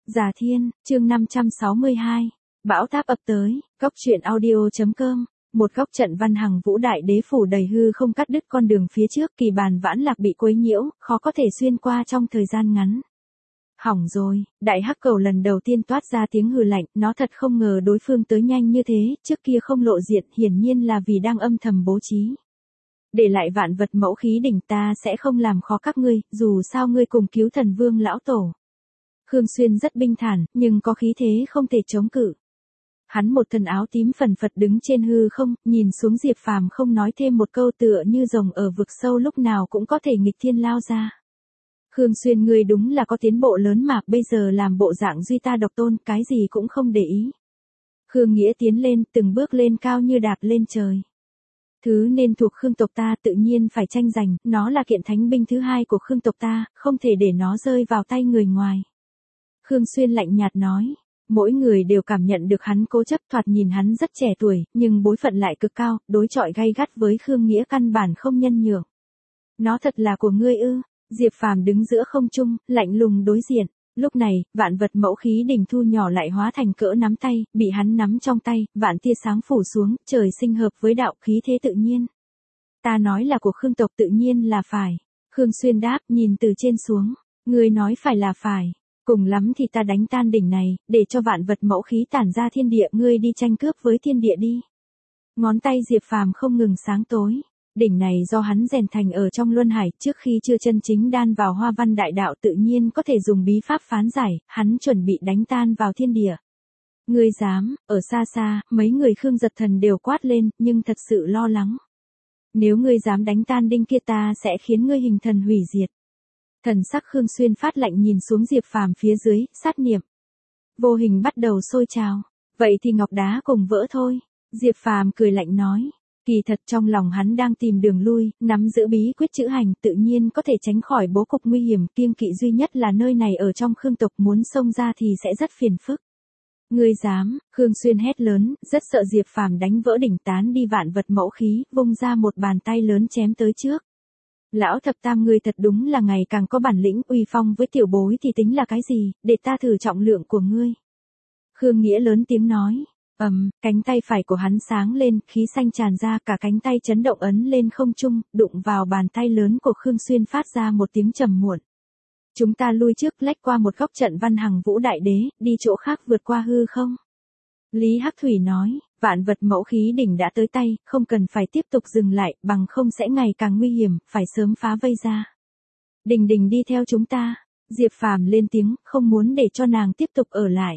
Già Thiên, chương 562. Bão táp ập tới, góc truyện audio.com. Một góc trận Văn Hằng Vũ Đại Đế phủ đầy hư không cắt đứt con đường phía trước, Kỳ Bàn Vãn Lạc bị quấy nhiễu, khó có thể xuyên qua trong thời gian ngắn. Hỏng rồi, đại hắc cầu lần đầu tiên toát ra tiếng hừ lạnh, nó thật không ngờ đối phương tới nhanh như thế, trước kia không lộ diện, hiển nhiên là vì đang âm thầm bố trí. Để lại vạn vật mẫu khí đỉnh, ta sẽ không làm khó các ngươi, dù sao ngươi cùng cứu thần vương lão tổ. Khương Xuyên rất bình thản, nhưng có khí thế không thể chống cự. Hắn một thân áo tím phần phật đứng trên hư không, nhìn xuống Diệp Phàm không nói thêm một câu, tựa như rồng ở vực sâu lúc nào cũng có thể nghịch thiên lao ra. Khương Xuyên, ngươi đúng là có tiến bộ lớn mà, bây giờ làm bộ dạng duy ta độc tôn, cái gì cũng không để ý. Khương Nghĩa tiến lên, từng bước lên cao như đạp lên trời. Thứ nên thuộc Khương tộc ta tự nhiên phải tranh giành, nó là kiện thánh binh thứ hai của Khương tộc ta, không thể để nó rơi vào tay người ngoài. Khương Xuyên lạnh nhạt nói, mỗi người đều cảm nhận được hắn cố chấp, thoạt nhìn hắn rất trẻ tuổi, nhưng bối phận lại cực cao, đối chọi gay gắt với Khương Nghĩa căn bản không nhân nhượng. Nó thật là của ngươi ư? Diệp Phàm đứng giữa không trung, lạnh lùng đối diện. Lúc này, vạn vật mẫu khí đỉnh thu nhỏ lại hóa thành cỡ nắm tay, bị hắn nắm trong tay, vạn tia sáng phủ xuống, trời sinh hợp với đạo, khí thế tự nhiên. Ta nói là của Khương tộc tự nhiên là phải. Khương Xuyên đáp, nhìn từ trên xuống. Ngươi nói phải là phải. Cùng lắm thì ta đánh tan đỉnh này, để cho vạn vật mẫu khí tản ra thiên địa, ngươi đi tranh cướp với thiên địa đi. Ngón tay Diệp Phàm không ngừng sáng tối. Đỉnh này do hắn rèn thành ở trong luân hải, trước khi chưa chân chính đan vào hoa văn đại đạo tự nhiên có thể dùng bí pháp phán giải, hắn chuẩn bị đánh tan vào thiên địa. Ngươi dám? Ở xa xa, mấy người Khương Giật Thần đều quát lên, nhưng thật sự lo lắng. Nếu ngươi dám đánh tan đinh kia, ta sẽ khiến ngươi hình thần hủy diệt. Thần sắc Khương Xuyên phát lạnh, nhìn xuống Diệp Phàm phía dưới, sát niệm vô hình bắt đầu sôi trào. Vậy thì ngọc đá cùng vỡ thôi. Diệp Phàm cười lạnh nói. Kỳ thật trong lòng hắn đang tìm đường lui, nắm giữ bí quyết chữ hành, tự nhiên có thể tránh khỏi bố cục nguy hiểm, kiêng kỵ duy nhất là nơi này ở trong Khương tộc, muốn xông ra thì sẽ rất phiền phức. Ngươi dám? Khương Xuyên hét lớn, rất sợ Diệp Phàm đánh vỡ đỉnh, tán đi vạn vật mẫu khí, vung ra một bàn tay lớn chém tới trước. Lão thập tam, ngươi thật đúng là ngày càng có bản lĩnh, uy phong với tiểu bối thì tính là cái gì, để ta thử trọng lượng của ngươi. Khương Nghĩa lớn tiếng nói. Cánh tay phải của hắn sáng lên, khí xanh tràn ra, cả cánh tay chấn động ấn lên không trung, đụng vào bàn tay lớn của Khương Xuyên phát ra một tiếng trầm muộn. Chúng ta lui trước, lách qua một góc trận Văn Hằng Vũ Đại Đế, đi chỗ khác vượt qua hư không. Lý Hắc Thủy nói, vạn vật mẫu khí đỉnh đã tới tay, không cần phải tiếp tục dừng lại, bằng không sẽ ngày càng nguy hiểm, phải sớm phá vây ra. Đình Đình đi theo chúng ta. Diệp Phàm lên tiếng, không muốn để cho nàng tiếp tục ở lại.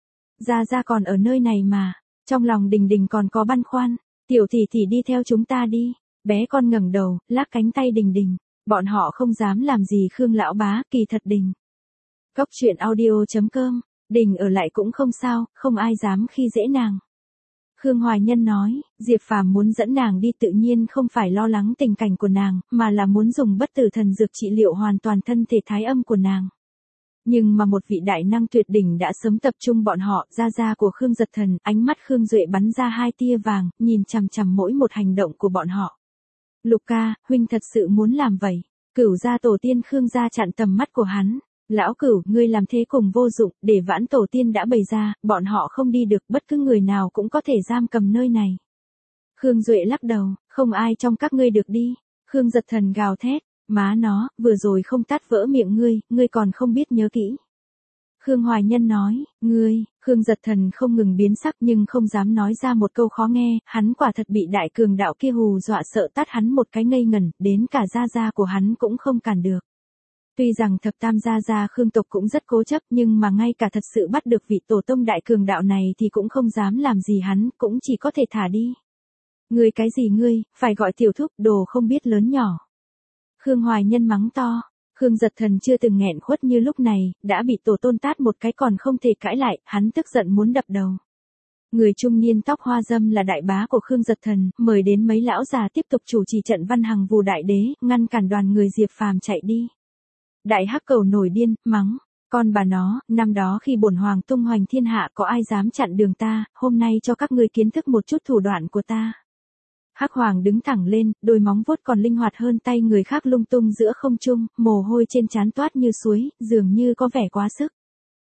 Gia còn ở nơi này mà. Trong lòng Đình Đình còn có băn khoăn. Tiểu tỷ tỷ đi theo chúng ta đi. Bé con ngẩng đầu, lắc cánh tay Đình Đình. Bọn họ không dám làm gì Khương lão bá, kỳ thật Đình. Góc truyện audio.com. Đình ở lại cũng không sao, không ai dám khi dễ nàng. Khương Hoài Nhân nói, Diệp Phàm muốn dẫn nàng đi tự nhiên không phải lo lắng tình cảnh của nàng, mà là muốn dùng bất tử thần dược trị liệu hoàn toàn thân thể thái âm của nàng. Nhưng mà một vị đại năng tuyệt đỉnh đã sớm tập trung bọn họ, gia của Khương Giật Thần, ánh mắt Khương Duệ bắn ra hai tia vàng, nhìn chằm chằm mỗi một hành động của bọn họ. Lục ca, huynh thật sự muốn làm vậy? Cửu gia tổ tiên Khương gia chặn tầm mắt của hắn. Lão Cửu, ngươi làm thế cùng vô dụng, để Vãn tổ tiên đã bày ra, bọn họ không đi được, bất cứ người nào cũng có thể giam cầm nơi này. Khương Duệ lắc đầu, không ai trong các ngươi được đi. Khương Giật Thần gào thét. Má nó, vừa rồi không tát vỡ miệng ngươi còn không biết nhớ kỹ. Khương Hoài Nhân nói, Khương Giật Thần không ngừng biến sắc nhưng không dám nói ra một câu khó nghe, hắn quả thật bị đại cường đạo kia hù dọa, sợ tát hắn một cái ngây ngẩn, đến cả gia của hắn cũng không cản được. Tuy rằng thập tam gia Khương tộc cũng rất cố chấp, nhưng mà ngay cả thật sự bắt được vị tổ tông đại cường đạo này thì cũng không dám làm gì hắn, cũng chỉ có thể thả đi. Ngươi cái gì ngươi, phải gọi tiểu thúc, đồ không biết lớn nhỏ. Khương Hoài Nhân mắng to. Khương Giật Thần chưa từng nghẹn khuất như lúc này, đã bị tổ tôn tát một cái còn không thể cãi lại, hắn tức giận muốn đập đầu. Người trung niên tóc hoa râm là đại bá của Khương Giật Thần, mời đến mấy lão già tiếp tục chủ trì trận Văn Hằng Vũ Đại Đế, ngăn cản đoàn người Diệp Phàm chạy đi. Đại hắc cầu nổi điên, mắng, con bà nó, năm đó khi bổn hoàng tung hoành thiên hạ có ai dám chặn đường ta, hôm nay cho các ngươi kiến thức một chút thủ đoạn của ta. Hắc Hoàng đứng thẳng lên, đôi móng vuốt còn linh hoạt hơn tay người khác lung tung giữa không trung, mồ hôi trên trán toát như suối, dường như có vẻ quá sức.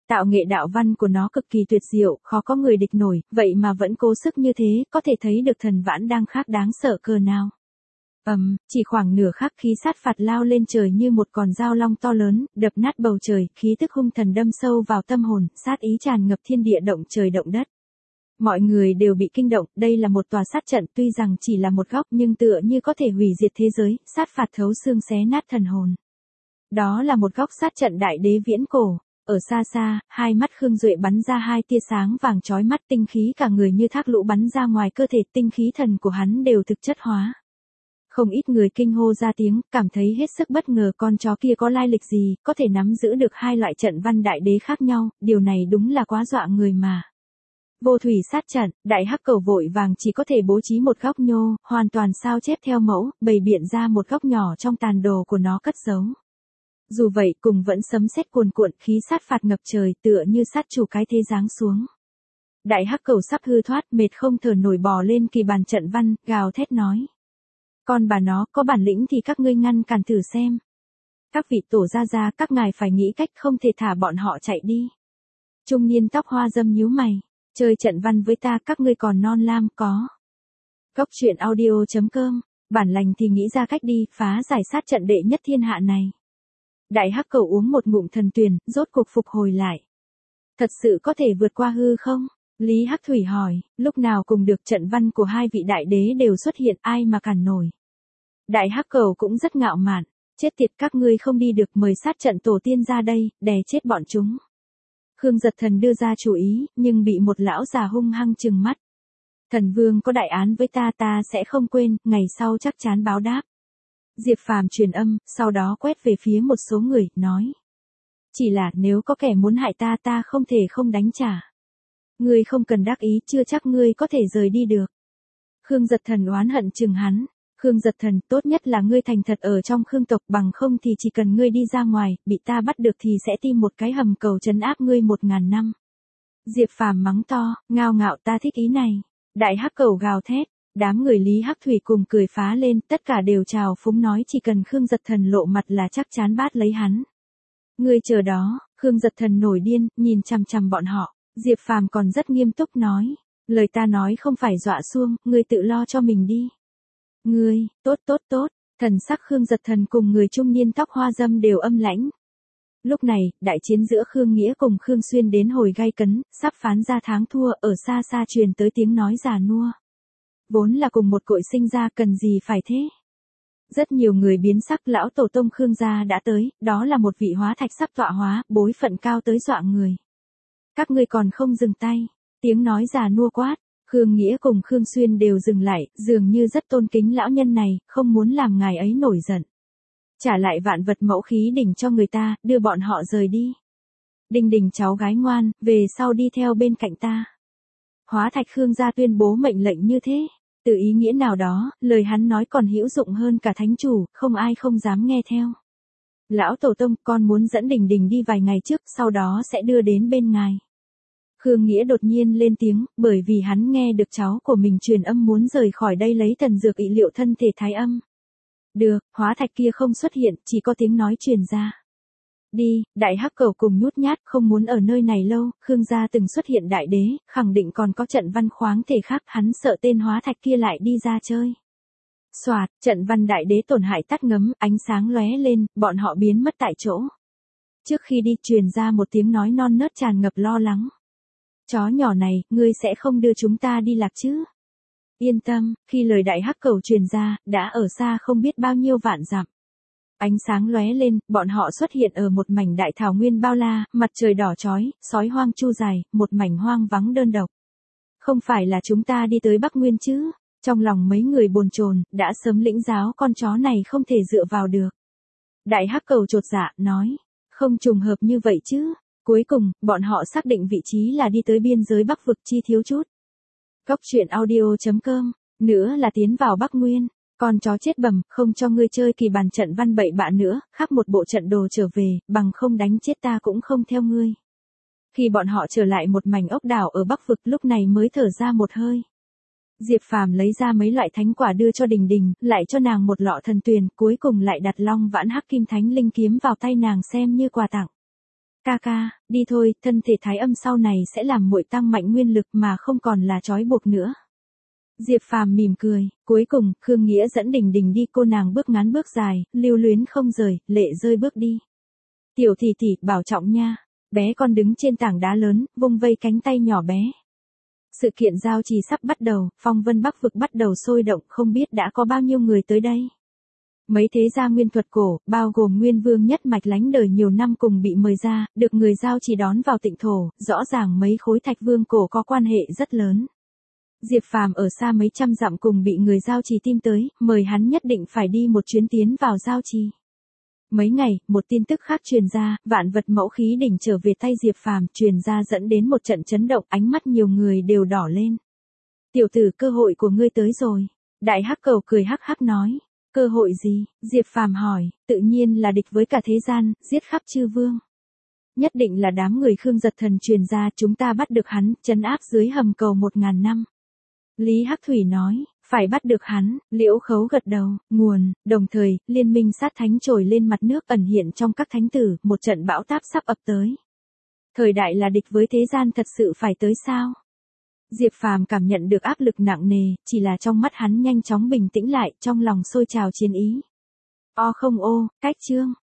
Tạo nghệ đạo văn của nó cực kỳ tuyệt diệu, khó có người địch nổi, vậy mà vẫn cố sức như thế, có thể thấy được thần vãn đang khác đáng sợ cỡ nào. Chỉ khoảng nửa khắc khí sát phạt lao lên trời như một con dao long to lớn, đập nát bầu trời, khí tức hung thần đâm sâu vào tâm hồn, sát ý tràn ngập thiên địa động trời động đất. Mọi người đều bị kinh động, đây là một tòa sát trận tuy rằng chỉ là một góc nhưng tựa như có thể hủy diệt thế giới, sát phạt thấu xương xé nát thần hồn. Đó là một góc sát trận đại đế viễn cổ. Ở xa xa, hai mắt Khương Duệ bắn ra hai tia sáng vàng chói mắt, tinh khí cả người như thác lũ bắn ra ngoài cơ thể, tinh khí thần của hắn đều thực chất hóa. Không ít người kinh hô ra tiếng, cảm thấy hết sức bất ngờ con chó kia có lai lịch gì, có thể nắm giữ được hai loại trận văn đại đế khác nhau, điều này đúng là quá dọa người mà. Vô thủy sát trận, đại hắc cầu vội vàng chỉ có thể bố trí một góc nhô, hoàn toàn sao chép theo mẫu, bày biện ra một góc nhỏ trong tàn đồ của nó cất giấu. Dù vậy cùng vẫn sấm sét cuồn cuộn, khí sát phạt ngập trời tựa như sát chủ cái thế giáng xuống. Đại hắc cầu sắp hư thoát, mệt không thở nổi bò lên kỳ bàn trận văn, gào thét nói. Con bà nó, có bản lĩnh thì các ngươi ngăn cản thử xem. Các vị tổ gia, các ngài phải nghĩ cách không thể thả bọn họ chạy đi. Trung niên tóc hoa dâm nhíu mày, chơi trận văn với ta các ngươi còn non lam có. Cốc truyện audio.com, bản lành thì nghĩ ra cách đi, phá giải sát trận đệ nhất thiên hạ này. Đại hắc cầu uống một ngụm thần tuyền, rốt cuộc phục hồi lại. Thật sự có thể vượt qua hư không? Lý Hắc Thủy hỏi, lúc nào cùng được trận văn của hai vị đại đế đều xuất hiện, ai mà cản nổi. Đại hắc cầu cũng rất ngạo mạn, chết tiệt các ngươi không đi được, mời sát trận tổ tiên ra đây, đè chết bọn chúng. Khương Giật Thần đưa ra chủ ý, nhưng bị một lão già hung hăng trừng mắt. Thần vương có đại án với ta sẽ không quên, ngày sau chắc chắn báo đáp. Diệp Phàm truyền âm, sau đó quét về phía một số người, nói. Chỉ là nếu có kẻ muốn hại ta không thể không đánh trả. Ngươi không cần đắc ý, chưa chắc ngươi có thể rời đi được. Khương Giật Thần oán hận chừng hắn. Khương Giật Thần, tốt nhất là ngươi thành thật ở trong Khương tộc, bằng không thì chỉ cần ngươi đi ra ngoài, bị ta bắt được thì sẽ tìm một cái hầm cầu trấn áp ngươi 1000 năm. Diệp Phàm mắng to, ngao ngạo, ta thích ý này. Đại hắc cầu gào thét, đám người Lý Hắc Thủy cùng cười phá lên, tất cả đều chào phúng nói chỉ cần Khương Giật Thần lộ mặt là chắc chắn bắt lấy hắn. Ngươi chờ đó, Khương Giật Thần nổi điên, nhìn chằm chằm bọn họ. Diệp Phàm còn rất nghiêm túc nói, lời ta nói không phải dọa xuông, ngươi tự lo cho mình đi. Ngươi, tốt, thần sắc Khương Giật Thần cùng người trung niên tóc hoa dâm đều âm lãnh. Lúc này, đại chiến giữa Khương Nghĩa cùng Khương Xuyên đến hồi gay cấn, sắp phán ra thắng thua, ở xa xa truyền tới tiếng nói già nua. Vốn là cùng một cội sinh ra, cần gì phải thế? Rất nhiều người biến sắc, lão tổ tông Khương gia đã tới, đó là một vị hóa thạch sắp tọa hóa, bối phận cao tới dọa người. Các ngươi còn không dừng tay, tiếng nói già nua quát. Khương Nghĩa cùng Khương Xuyên đều dừng lại, dường như rất tôn kính lão nhân này, không muốn làm ngài ấy nổi giận. Trả lại vạn vật mẫu khí đỉnh cho người ta, đưa bọn họ rời đi. Đình Đình cháu gái ngoan, về sau đi theo bên cạnh ta. Hóa thạch Khương gia tuyên bố mệnh lệnh như thế. Từ ý nghĩa nào đó, lời hắn nói còn hữu dụng hơn cả thánh chủ, không ai không dám nghe theo. Lão tổ tông, con muốn dẫn Đình Đình đi vài ngày trước, sau đó sẽ đưa đến bên ngài. Khương Nghĩa đột nhiên lên tiếng, bởi vì hắn nghe được cháu của mình truyền âm muốn rời khỏi đây lấy thần dược ị liệu thân thể thái âm. Được, hóa thạch kia không xuất hiện, chỉ có tiếng nói truyền ra. Đi, đại hắc cầu cùng nhút nhát, không muốn ở nơi này lâu, Khương gia từng xuất hiện đại đế, khẳng định còn có trận văn khoáng thể khác, hắn sợ tên hóa thạch kia lại đi ra chơi. Soạt, trận văn đại đế tổn hại tắt ngấm, ánh sáng lóe lên, bọn họ biến mất tại chỗ. Trước khi đi truyền ra một tiếng nói non nớt tràn ngập lo lắng. Chó nhỏ này, ngươi sẽ không đưa chúng ta đi lạc chứ? Yên tâm, khi lời đại hắc cầu truyền ra, đã ở xa không biết bao nhiêu vạn dặm. Ánh sáng lóe lên, bọn họ xuất hiện ở một mảnh đại thảo nguyên bao la, mặt trời đỏ chói, sói hoang chu dài, một mảnh hoang vắng đơn độc. Không phải là chúng ta đi tới Bắc Nguyên chứ? Trong lòng mấy người bồn chồn, đã sớm lĩnh giáo con chó này không thể dựa vào được. Đại hắc cầu chột dạ, nói, không trùng hợp như vậy chứ? Cuối cùng, bọn họ xác định vị trí là đi tới biên giới Bắc vực chi thiếu chút. Cốc truyện audio.com, nữa là tiến vào Bắc Nguyên. Con chó chết bầm, không cho ngươi chơi kỳ bàn trận văn bậy bạ nữa, khắc một bộ trận đồ trở về, bằng không đánh chết ta cũng không theo ngươi. Khi bọn họ trở lại một mảnh ốc đảo ở Bắc vực lúc này mới thở ra một hơi. Diệp Phàm lấy ra mấy loại thánh quả đưa cho Đình Đình, lại cho nàng một lọ thần tuyền, cuối cùng lại đặt Long Vãn Hắc Kim Thánh Linh kiếm vào tay nàng xem như quà tặng. Ca ca, đi thôi, thân thể thái âm sau này sẽ làm muội tăng mạnh nguyên lực mà không còn là trói buộc nữa. Diệp Phàm mỉm cười, cuối cùng, Khương Nghĩa dẫn Đình Đình đi, cô nàng bước ngắn bước dài, lưu luyến không rời, lệ rơi bước đi. Tiểu tỷ tỷ, bảo trọng nha. Bé con đứng trên tảng đá lớn, vung vây cánh tay nhỏ bé. Sự kiện giao trì sắp bắt đầu, phong vân Bắc vực bắt đầu sôi động, không biết đã có bao nhiêu người tới đây. Mấy thế gia nguyên thuật cổ, bao gồm Nguyên Vương nhất mạch lánh đời nhiều năm cùng bị mời ra, được người giao trì đón vào Tịnh thổ, rõ ràng mấy khối thạch vương cổ có quan hệ rất lớn. Diệp Phàm ở xa mấy trăm dặm cùng bị người giao trì tìm tới, mời hắn nhất định phải đi một chuyến tiến vào giao trì. Mấy ngày, một tin tức khác truyền ra, vạn vật mẫu khí đỉnh trở về tay Diệp Phàm, truyền ra dẫn đến một trận chấn động, ánh mắt nhiều người đều đỏ lên. Tiểu tử, cơ hội của ngươi tới rồi. Đại hắc cầu cười hắc hắc nói. Cơ hội gì? Diệp Phàm hỏi, tự nhiên là địch với cả thế gian, giết khắp chư vương. Nhất định là đám người Khương Giật Thần truyền ra, chúng ta bắt được hắn, trấn áp dưới hầm cầu 1000 năm. Lý Hắc Thủy nói, phải bắt được hắn. Liễu Khấu gật đầu, nguồn, đồng thời, liên minh sát thánh trồi lên mặt nước ẩn hiện trong các thánh tử, một trận bão táp sắp ập tới. Thời đại là địch với thế gian thật sự phải tới sao? Diệp Phàm cảm nhận được áp lực nặng nề, chỉ là trong mắt hắn nhanh chóng bình tĩnh lại, trong lòng sôi trào chiến ý. O không ô, cách chương.